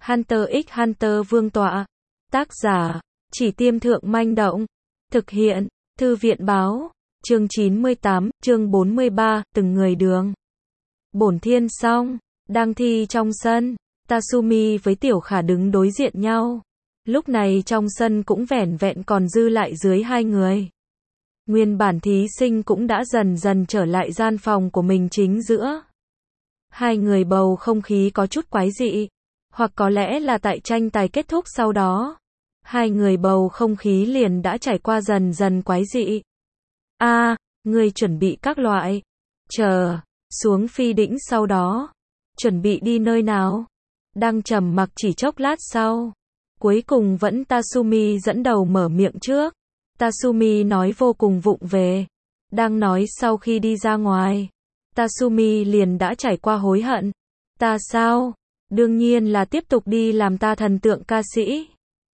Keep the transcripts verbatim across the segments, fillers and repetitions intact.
Hunter x Hunter Vương tọa. Tác giả, Chỉ Tiêm Thượng Manh Động. Thực hiện, Thư viện Báo. Chương chín mươi tám, chương bốn mươi ba, từng người đường. Bổn thiên xong, đang thi trong sân, Tatsumi với Tiểu Khả đứng đối diện nhau. Lúc này trong sân cũng vẻn vẹn còn dư lại dưới hai người. Nguyên bản thí sinh cũng đã dần dần trở lại gian phòng của mình chính giữa. Hai người bầu không khí có chút quái dị, hoặc có lẽ là tại tranh tài kết thúc sau đó. Hai người bầu không khí liền đã trải qua dần dần quái dị. A, à, người chuẩn bị các loại. Chờ, xuống phi đỉnh sau đó. Chuẩn bị đi nơi nào? Đang trầm mặc chỉ chốc lát sau. Cuối cùng vẫn Tatsumi dẫn đầu mở miệng trước. Tatsumi nói vô cùng vụng về. Đang nói sau khi đi ra ngoài. Tatsumi liền đã trải qua hối hận. Ta sao? Đương nhiên là tiếp tục đi làm ta thần tượng ca sĩ.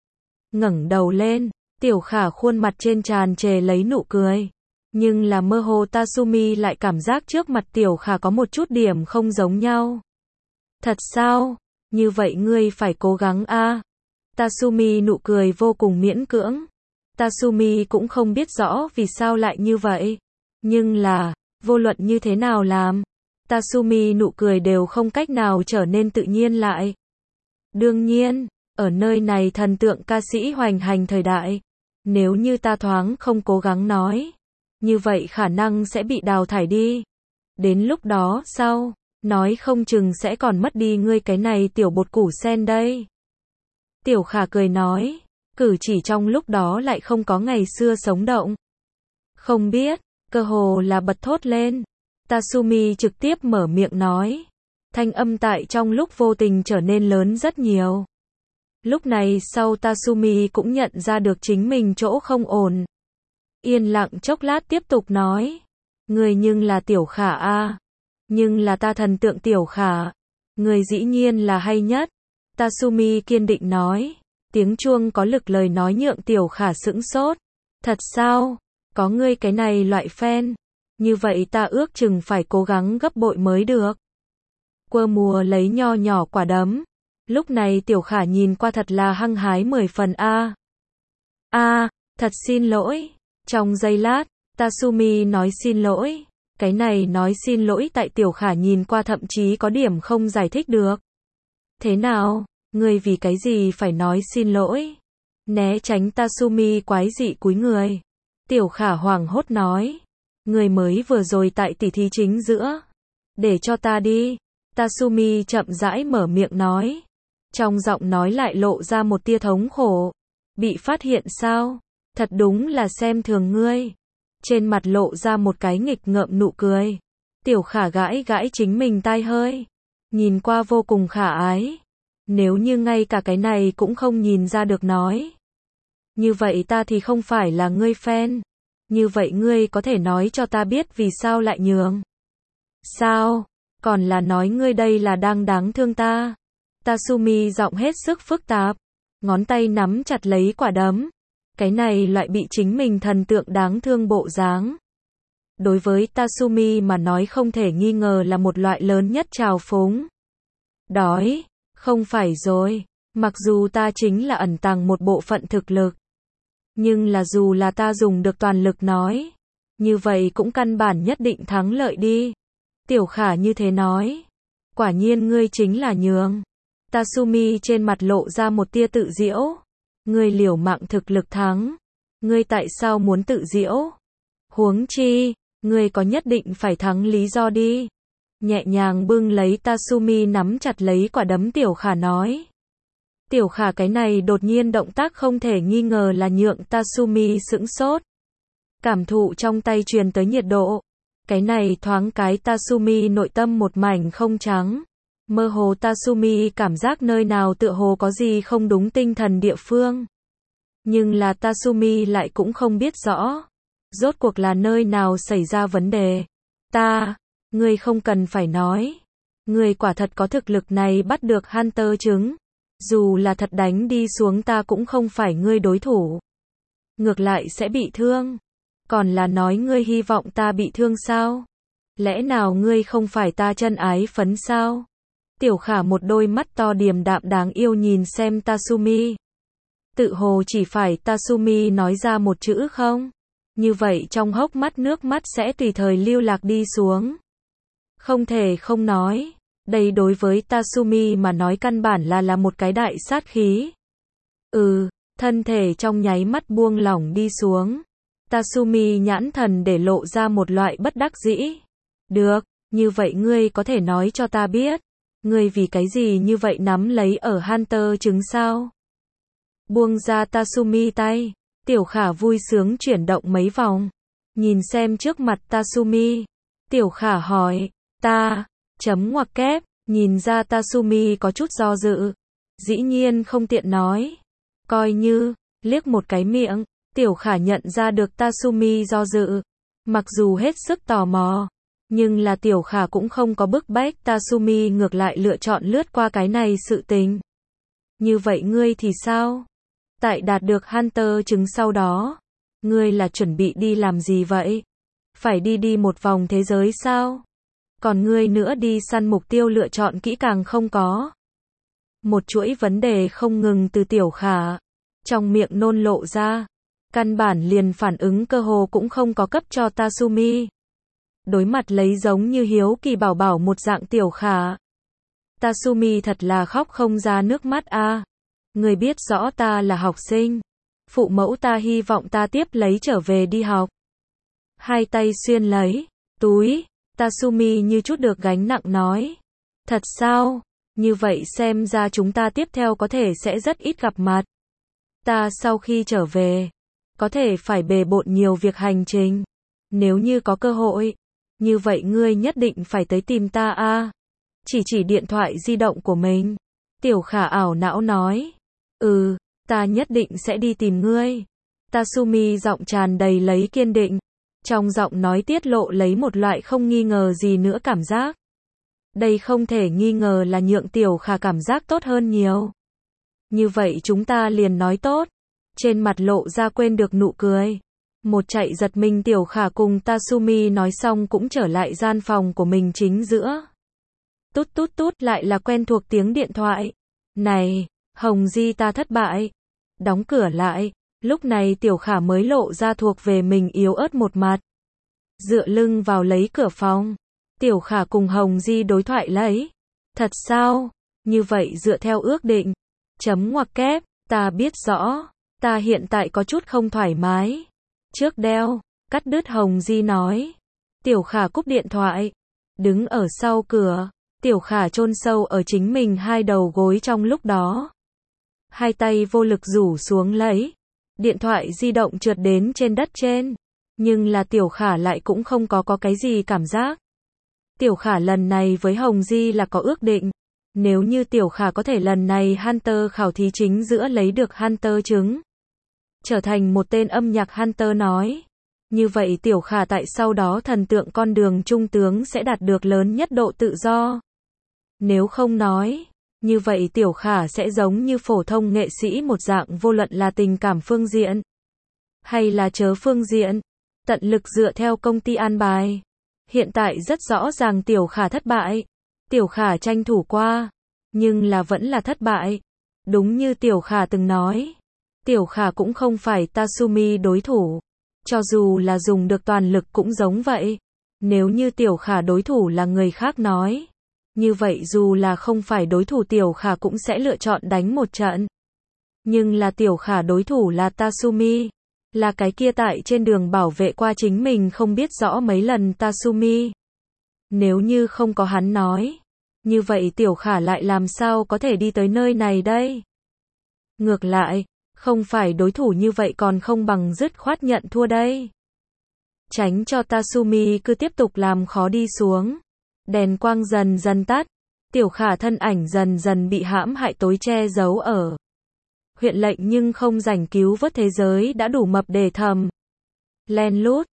Ngẩng đầu lên, Tiểu Khả khuôn mặt trên tràn trề lấy nụ cười. Nhưng là mơ hồ Tatsumi lại cảm giác trước mặt Tiểu Khả có một chút điểm không giống nhau. Thật sao? Như vậy ngươi phải cố gắng a. À. Tatsumi nụ cười vô cùng miễn cưỡng. Tatsumi cũng không biết rõ vì sao lại như vậy. Nhưng là, vô luận như thế nào làm, Tatsumi nụ cười đều không cách nào trở nên tự nhiên lại. Đương nhiên, ở nơi này thần tượng ca sĩ hoành hành thời đại, nếu như ta thoáng không cố gắng nói, như vậy khả năng sẽ bị đào thải đi. Đến lúc đó sau, nói không chừng sẽ còn mất đi ngươi cái này tiểu bột củ sen đây. Tiểu Khả cười nói, cử chỉ trong lúc đó lại không có ngày xưa sống động. Không biết, cơ hồ là bật thốt lên. Tatsumi trực tiếp mở miệng nói. Thanh âm tại trong lúc vô tình trở nên lớn rất nhiều. Lúc này sau Tatsumi cũng nhận ra được chính mình chỗ không ổn. Yên lặng chốc lát tiếp tục nói. Người nhưng là Tiểu Khả a. À. Nhưng là ta thần tượng Tiểu Khả. Người dĩ nhiên là hay nhất. Tatsumi kiên định nói. Tiếng chuông có lực lời nói nhượng Tiểu Khả sững sốt. Thật sao? Có ngươi cái này loại fan. Như vậy ta ước chừng phải cố gắng gấp bội mới được. Quơ mùa lấy nho nhỏ quả đấm. Lúc này Tiểu Khả nhìn qua thật là hăng hái mười phần a. A, thật xin lỗi. Trong giây lát, Tatsumi nói xin lỗi. Cái này nói xin lỗi tại Tiểu Khả nhìn qua thậm chí có điểm không giải thích được. Thế nào, ngươi vì cái gì phải nói xin lỗi? Né tránh Tatsumi quái dị cúi người. Tiểu Khả hoảng hốt nói. Người mới vừa rồi tại tỉ thí chính giữa. Để cho ta đi. Tatsumi chậm rãi mở miệng nói. Trong giọng nói lại lộ ra một tia thống khổ. Bị phát hiện sao? Thật đúng là xem thường ngươi. Trên mặt lộ ra một cái nghịch ngợm nụ cười. Tiểu Khả gãi gãi chính mình tai hơi. Nhìn qua vô cùng khả ái. Nếu như ngay cả cái này cũng không nhìn ra được nói. Như vậy ta thì không phải là ngươi fan. Như vậy ngươi có thể nói cho ta biết vì sao lại nhường. Sao? Còn là nói ngươi đây là đang đáng thương ta. Tatsumi giọng hết sức phức tạp. Ngón tay nắm chặt lấy quả đấm. Cái này loại bị chính mình thần tượng đáng thương bộ dáng. Đối với Tatsumi mà nói không thể nghi ngờ là một loại lớn nhất trào phúng. Đói, không phải rồi. Mặc dù ta chính là ẩn tàng một bộ phận thực lực. Nhưng là dù là ta dùng được toàn lực nói. Như vậy cũng căn bản nhất định thắng lợi đi. Tiểu Khả như thế nói. Quả nhiên ngươi chính là nhường. Tatsumi trên mặt lộ ra một tia tự giễu. Ngươi liều mạng thực lực thắng. Ngươi tại sao muốn tự giễu? Huống chi, ngươi có nhất định phải thắng lý do đi. Nhẹ nhàng bưng lấy Tatsumi nắm chặt lấy quả đấm Tiểu Khả nói. Tiểu Khả cái này đột nhiên động tác không thể nghi ngờ là nhượng Tatsumi sững sốt. Cảm thụ trong tay truyền tới nhiệt độ. Cái này thoáng cái Tatsumi nội tâm một mảnh không trắng. Mơ hồ Tatsumi cảm giác nơi nào tựa hồ có gì không đúng tinh thần địa phương. Nhưng là Tatsumi lại cũng không biết rõ. Rốt cuộc là nơi nào xảy ra vấn đề. Ta, ngươi không cần phải nói. Ngươi quả thật có thực lực này bắt được Hunter trứng. Dù là thật đánh đi xuống ta cũng không phải ngươi đối thủ. Ngược lại sẽ bị thương. Còn là nói ngươi hy vọng ta bị thương sao? Lẽ nào ngươi không phải ta chân ái phấn sao? Tiểu Khả một đôi mắt to điềm đạm đáng yêu nhìn xem Tatsumi. Tự hồ chỉ phải Tatsumi nói ra một chữ không? Như vậy trong hốc mắt nước mắt sẽ tùy thời lưu lạc đi xuống. Không thể không nói. Đây đối với Tatsumi mà nói căn bản là là một cái đại sát khí. Ừ, thân thể trong nháy mắt buông lỏng đi xuống. Tatsumi nhãn thần để lộ ra một loại bất đắc dĩ. Được, như vậy ngươi có thể nói cho ta biết. Ngươi vì cái gì như vậy nắm lấy ở Hunter trứng sao? Buông ra Tatsumi tay. Tiểu Khả vui sướng chuyển động mấy vòng. Nhìn xem trước mặt Tatsumi. Tiểu Khả hỏi. Ta, chấm ngoặc kép, nhìn ra Tatsumi có chút do dự. Dĩ nhiên không tiện nói. Coi như, liếc một cái miệng, Tiểu Khả nhận ra được Tatsumi do dự. Mặc dù hết sức tò mò, nhưng là Tiểu Khả cũng không có bức bách Tatsumi, ngược lại lựa chọn lướt qua cái này sự tình. Như vậy ngươi thì sao? Tại đạt được Hunter trứng sau đó, ngươi là chuẩn bị đi làm gì vậy? Phải đi đi một vòng thế giới sao? Còn ngươi nữa đi săn mục tiêu lựa chọn kỹ càng không có? Một chuỗi vấn đề không ngừng từ Tiểu Khả trong miệng nôn lộ ra, căn bản liền phản ứng cơ hồ cũng không có cấp cho Tatsumi. Đối mặt lấy giống như hiếu kỳ bảo bảo một dạng Tiểu Khả, Tatsumi thật là khóc không ra nước mắt a. À. Người biết rõ ta là học sinh, phụ mẫu ta hy vọng ta tiếp lấy trở về đi học. Hai tay xuyên lấy túi, Tatsumi như chút được gánh nặng nói. Thật sao? Như vậy xem ra chúng ta tiếp theo có thể sẽ rất ít gặp mặt. Ta sau khi trở về, có thể phải bề bộn nhiều việc hành trình. Nếu như có cơ hội, như vậy ngươi nhất định phải tới tìm ta a. À. Chỉ chỉ điện thoại di động của mình. Tiểu Khả ảo não nói. Ừ, ta nhất định sẽ đi tìm ngươi. Tatsumi giọng tràn đầy lấy kiên định. Trong giọng nói tiết lộ lấy một loại không nghi ngờ gì nữa cảm giác. Đây không thể nghi ngờ là nhượng Tiểu Khả cảm giác tốt hơn nhiều. Như vậy chúng ta liền nói tốt. Trên mặt lộ ra quên được nụ cười. Một chạy giật mình Tiểu Khả cùng Tatsumi nói xong cũng trở lại gian phòng của mình chính giữa. Tút tút tút lại là quen thuộc tiếng điện thoại. Này, Hồng Di ta thất bại. Đóng cửa lại. Lúc này Tiểu Khả mới lộ ra thuộc về mình yếu ớt một mặt. Dựa lưng vào lấy cửa phòng. Tiểu Khả cùng Hồng Di đối thoại lấy. Thật sao? Như vậy dựa theo ước định. Chấm ngoặc kép, ta biết rõ. Ta hiện tại có chút không thoải mái. Trước đeo, cắt đứt Hồng Di nói. Tiểu Khả cúp điện thoại. Đứng ở sau cửa. Tiểu Khả chôn sâu ở chính mình hai đầu gối trong lúc đó. Hai tay vô lực rủ xuống lấy. Điện thoại di động trượt đến trên đất trên. Nhưng là Tiểu Khả lại cũng không có có cái gì cảm giác. Tiểu Khả lần này với Hồng Di là có ước định. Nếu như Tiểu Khả có thể lần này Hunter khảo thí chính giữa lấy được Hunter trứng, trở thành một tên âm nhạc Hunter nói. Như vậy Tiểu Khả tại sau đó thần tượng con đường trung tướng sẽ đạt được lớn nhất độ tự do. Nếu không nói, như vậy Tiểu Khả sẽ giống như phổ thông nghệ sĩ một dạng vô luận là tình cảm phương diện, hay là chớ phương diện, tận lực dựa theo công ty an bài. Hiện tại rất rõ ràng Tiểu Khả thất bại. Tiểu Khả tranh thủ qua, nhưng là vẫn là thất bại. Đúng như Tiểu Khả từng nói, Tiểu Khả cũng không phải Tatsumi đối thủ. Cho dù là dùng được toàn lực cũng giống vậy. Nếu như Tiểu Khả đối thủ là người khác nói, như vậy dù là không phải đối thủ Tiểu Khả cũng sẽ lựa chọn đánh một trận. Nhưng là Tiểu Khả đối thủ là Tatsumi, là cái kia tại trên đường bảo vệ qua chính mình không biết rõ mấy lần Tatsumi. Nếu như không có hắn nói, như vậy Tiểu Khả lại làm sao có thể đi tới nơi này đây? Ngược lại, không phải đối thủ như vậy còn không bằng dứt khoát nhận thua đây. Tránh cho Tatsumi cứ tiếp tục làm khó đi xuống. Đèn quang dần dần tắt. Tiểu Khả thân ảnh dần dần bị hãm hại tối che giấu ở huyện lệnh nhưng không rảnh cứu vớt thế giới đã đủ mập để thầm. Len lút,